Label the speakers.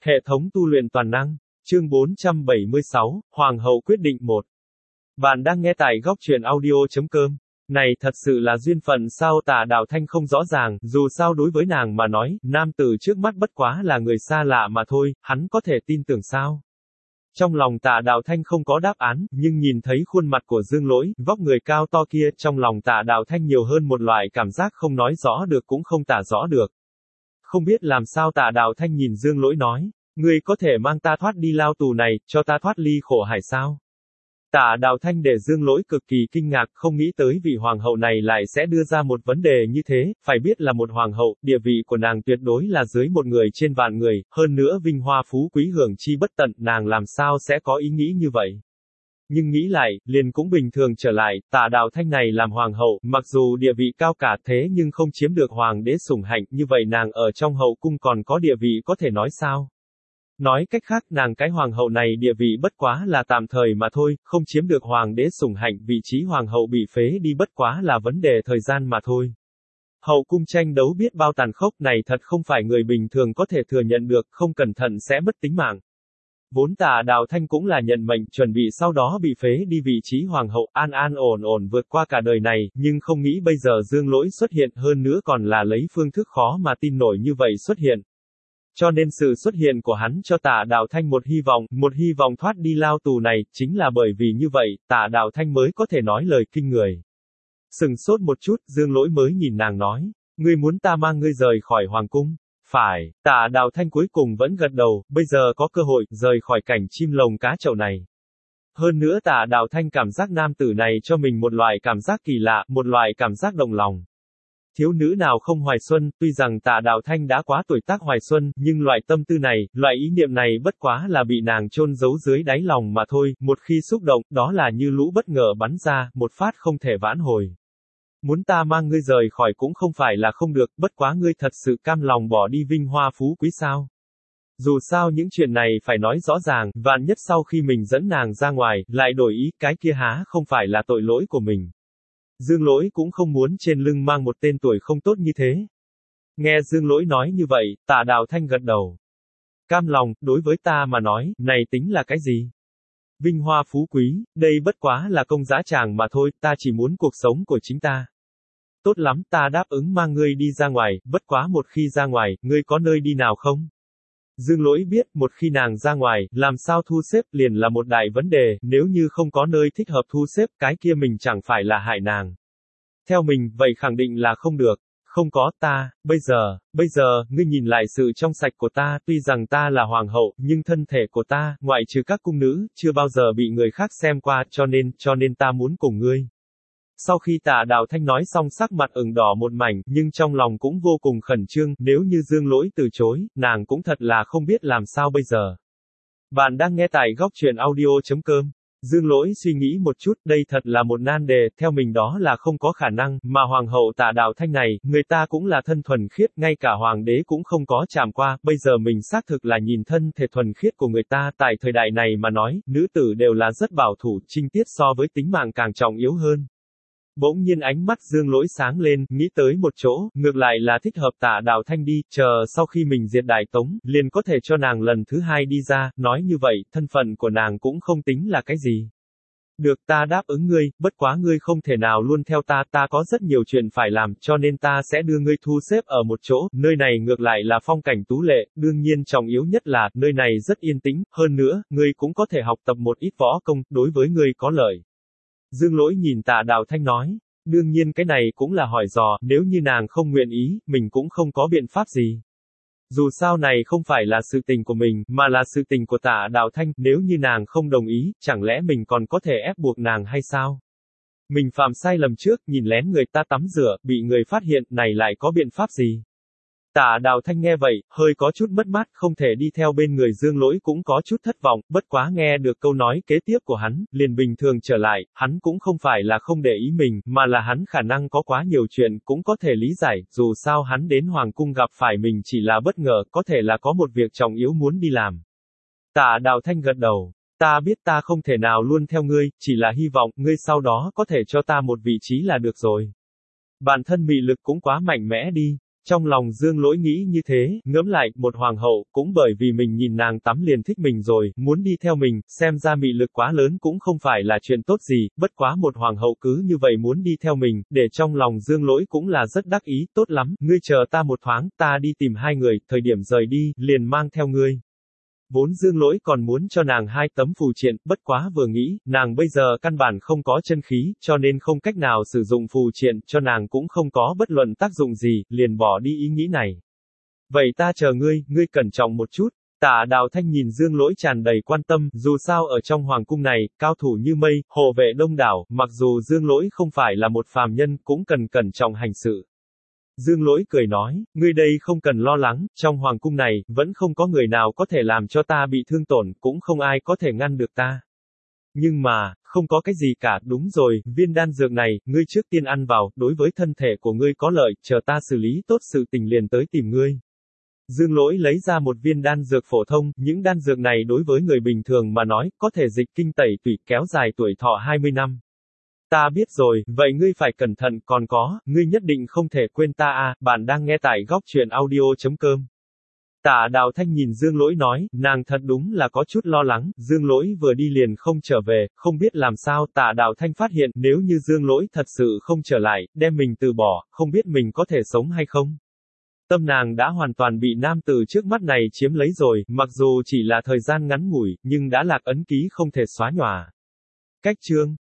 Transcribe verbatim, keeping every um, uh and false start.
Speaker 1: Hệ thống tu luyện toàn năng. Chương bốn trăm bảy mươi sáu, Hoàng hậu quyết định một. Bạn đang nghe tại góc truyện audio.com. Này thật sự là duyên phận sao? Tạ Đào Thanh không rõ ràng, dù sao đối với nàng mà nói, nam tử trước mắt bất quá là người xa lạ mà thôi, hắn có thể tin tưởng sao? Trong lòng Tạ Đào Thanh không có đáp án, nhưng nhìn thấy khuôn mặt của Dương Lỗi, vóc người cao to kia, trong lòng Tạ Đào Thanh nhiều hơn một loại cảm giác không nói rõ được cũng không tả rõ được. Không biết làm sao Tạ Đào Thanh nhìn Dương Lỗi nói, ngươi có thể mang ta thoát đi lao tù này, cho ta thoát ly khổ hải sao? Tạ Đào Thanh để Dương Lỗi cực kỳ kinh ngạc, không nghĩ tới vị hoàng hậu này lại sẽ đưa ra một vấn đề như thế, phải biết là một hoàng hậu, địa vị của nàng tuyệt đối là dưới một người trên vạn người, hơn nữa vinh hoa phú quý hưởng chi bất tận, nàng làm sao sẽ có ý nghĩ như vậy? Nhưng nghĩ lại, liền cũng bình thường trở lại, Tạ Đào Thanh này làm hoàng hậu, mặc dù địa vị cao cả thế nhưng không chiếm được hoàng đế sủng hạnh, như vậy nàng ở trong hậu cung còn có địa vị có thể nói sao? Nói cách khác, nàng cái hoàng hậu này địa vị bất quá là tạm thời mà thôi, không chiếm được hoàng đế sủng hạnh, vị trí hoàng hậu bị phế đi bất quá là vấn đề thời gian mà thôi. Hậu cung tranh đấu biết bao tàn khốc này thật không phải người bình thường có thể thừa nhận được, không cẩn thận sẽ mất tính mạng. Vốn Tạ Đào Thanh cũng là nhận mệnh, chuẩn bị sau đó bị phế đi vị trí hoàng hậu, an an ổn ổn vượt qua cả đời này, nhưng không nghĩ bây giờ Dương Lỗi xuất hiện, hơn nữa còn là lấy phương thức khó mà tin nổi như vậy xuất hiện. Cho nên sự xuất hiện của hắn cho Tạ Đào Thanh một hy vọng, một hy vọng thoát đi lao tù này, chính là bởi vì như vậy, Tạ Đào Thanh mới có thể nói lời kinh người. Sừng sốt một chút, Dương Lỗi mới nhìn nàng nói, ngươi muốn ta mang ngươi rời khỏi hoàng cung? Phải, Tạ Đào Thanh cuối cùng vẫn gật đầu, bây giờ có cơ hội, rời khỏi cảnh chim lồng cá chậu này. Hơn nữa Tạ Đào Thanh cảm giác nam tử này cho mình một loại cảm giác kỳ lạ, một loại cảm giác động lòng. Thiếu nữ nào không hoài xuân, tuy rằng Tạ Đào Thanh đã quá tuổi tác hoài xuân, nhưng loại tâm tư này, loại ý niệm này bất quá là bị nàng chôn giấu dưới đáy lòng mà thôi, một khi xúc động, đó là như lũ bất ngờ bắn ra, một phát không thể vãn hồi. Muốn ta mang ngươi rời khỏi cũng không phải là không được, bất quá ngươi thật sự cam lòng bỏ đi vinh hoa phú quý sao? Dù sao những chuyện này phải nói rõ ràng, vạn nhất sau khi mình dẫn nàng ra ngoài, lại đổi ý, cái kia há không phải là tội lỗi của mình. Dương Lỗi cũng không muốn trên lưng mang một tên tuổi không tốt như thế. Nghe Dương Lỗi nói như vậy, Tạ Đào Thanh gật đầu. Cam lòng, đối với ta mà nói, này tính là cái gì? Vinh hoa phú quý, đây bất quá là công dã tràng mà thôi, ta chỉ muốn cuộc sống của chính ta. Tốt lắm, ta đáp ứng mang ngươi đi ra ngoài, bất quá một khi ra ngoài, ngươi có nơi đi nào không? Dương Lỗi biết, một khi nàng ra ngoài, làm sao thu xếp liền là một đại vấn đề, nếu như không có nơi thích hợp thu xếp, cái kia mình chẳng phải là hại nàng. Theo mình, vậy khẳng định là không được. Không có, ta, bây giờ, bây giờ, ngươi nhìn lại sự trong sạch của ta, tuy rằng ta là hoàng hậu, nhưng thân thể của ta, ngoại trừ các cung nữ, chưa bao giờ bị người khác xem qua, cho nên, cho nên ta muốn cùng ngươi. Sau khi Tạ Đào Thanh nói xong sắc mặt ửng đỏ một mảnh, nhưng trong lòng cũng vô cùng khẩn trương, nếu như Dương Lỗi từ chối, nàng cũng thật là không biết làm sao bây giờ. Bạn đang nghe tại góc truyện audio.com. Dương Lỗi suy nghĩ một chút, đây thật là một nan đề, theo mình đó là không có khả năng, mà hoàng hậu Tạ Đào Thanh này, người ta cũng là thân thuần khiết, ngay cả hoàng đế cũng không có chạm qua, bây giờ mình xác thực là nhìn thân thể thuần khiết của người ta, tại thời đại này mà nói, nữ tử đều là rất bảo thủ, trinh tiết so với tính mạng càng trọng yếu hơn. Bỗng nhiên ánh mắt Dương Lỗi sáng lên, nghĩ tới một chỗ, ngược lại là thích hợp Tạ Đào Thanh đi, chờ sau khi mình diệt Đại Tống, liền có thể cho nàng lần thứ hai đi ra, nói như vậy, thân phận của nàng cũng không tính là cái gì. Được, ta đáp ứng ngươi, bất quá ngươi không thể nào luôn theo ta, ta có rất nhiều chuyện phải làm, cho nên ta sẽ đưa ngươi thu xếp ở một chỗ, nơi này ngược lại là phong cảnh tú lệ, đương nhiên trọng yếu nhất là, nơi này rất yên tĩnh, hơn nữa, ngươi cũng có thể học tập một ít võ công, đối với ngươi có lợi. Dương Lỗi nhìn Tạ Đào Thanh nói, đương nhiên cái này cũng là hỏi dò, nếu như nàng không nguyện ý, mình cũng không có biện pháp gì. Dù sao này không phải là sự tình của mình, mà là sự tình của Tạ Đào Thanh, nếu như nàng không đồng ý, chẳng lẽ mình còn có thể ép buộc nàng hay sao? Mình phạm sai lầm trước, nhìn lén người ta tắm rửa, bị người phát hiện, này lại có biện pháp gì? Tạ Đào Thanh nghe vậy, hơi có chút mất mát, không thể đi theo bên người Dương Lỗi cũng có chút thất vọng, bất quá nghe được câu nói kế tiếp của hắn, liền bình thường trở lại, hắn cũng không phải là không để ý mình, mà là hắn khả năng có quá nhiều chuyện, cũng có thể lý giải, dù sao hắn đến Hoàng cung gặp phải mình chỉ là bất ngờ, có thể là có một việc trọng yếu muốn đi làm. Tạ Đào Thanh gật đầu, ta biết ta không thể nào luôn theo ngươi, chỉ là hy vọng, ngươi sau đó có thể cho ta một vị trí là được rồi. Bản thân mị lực cũng quá mạnh mẽ đi. Trong lòng Dương Lỗi nghĩ như thế, ngẫm lại, một hoàng hậu, cũng bởi vì mình nhìn nàng tắm liền thích mình rồi, muốn đi theo mình, xem ra mị lực quá lớn cũng không phải là chuyện tốt gì, bất quá một hoàng hậu cứ như vậy muốn đi theo mình, để trong lòng Dương Lỗi cũng là rất đắc ý, tốt lắm, ngươi chờ ta một thoáng, ta đi tìm hai người, thời điểm rời đi, liền mang theo ngươi. Vốn Dương Lỗi còn muốn cho nàng hai tấm phù triện, bất quá vừa nghĩ, nàng bây giờ căn bản không có chân khí, cho nên không cách nào sử dụng phù triện, cho nàng cũng không có bất luận tác dụng gì, liền bỏ đi ý nghĩ này. Vậy ta chờ ngươi, ngươi cẩn trọng một chút. Tạ Đào Thanh nhìn Dương Lỗi tràn đầy quan tâm, dù sao ở trong hoàng cung này, cao thủ như mây, hộ vệ đông đảo, mặc dù Dương Lỗi không phải là một phàm nhân, cũng cần cẩn trọng hành sự. Dương Lỗi cười nói, ngươi đây không cần lo lắng, trong hoàng cung này, vẫn không có người nào có thể làm cho ta bị thương tổn, cũng không ai có thể ngăn được ta. Nhưng mà, không có cái gì cả, đúng rồi, viên đan dược này, ngươi trước tiên ăn vào, đối với thân thể của ngươi có lợi, chờ ta xử lý tốt sự tình liền tới tìm ngươi. Dương Lỗi lấy ra một viên đan dược phổ thông, những đan dược này đối với người bình thường mà nói, có thể dịch kinh tẩy tủy, kéo dài tuổi thọ hai mươi năm. Ta biết rồi, vậy ngươi phải cẩn thận, còn có, ngươi nhất định không thể quên ta à, bạn đang nghe tại góc truyện audio.com. Tạ Đào Thanh nhìn Dương Lỗi nói, nàng thật đúng là có chút lo lắng, Dương Lỗi vừa đi liền không trở về, không biết làm sao, Tạ Đào Thanh phát hiện, nếu như Dương Lỗi thật sự không trở lại, đem mình từ bỏ, không biết mình có thể sống hay không. Tâm nàng đã hoàn toàn bị nam tử trước mắt này chiếm lấy rồi, mặc dù chỉ là thời gian ngắn ngủi, nhưng đã lạc ấn ký không thể xóa nhòa. Cách chương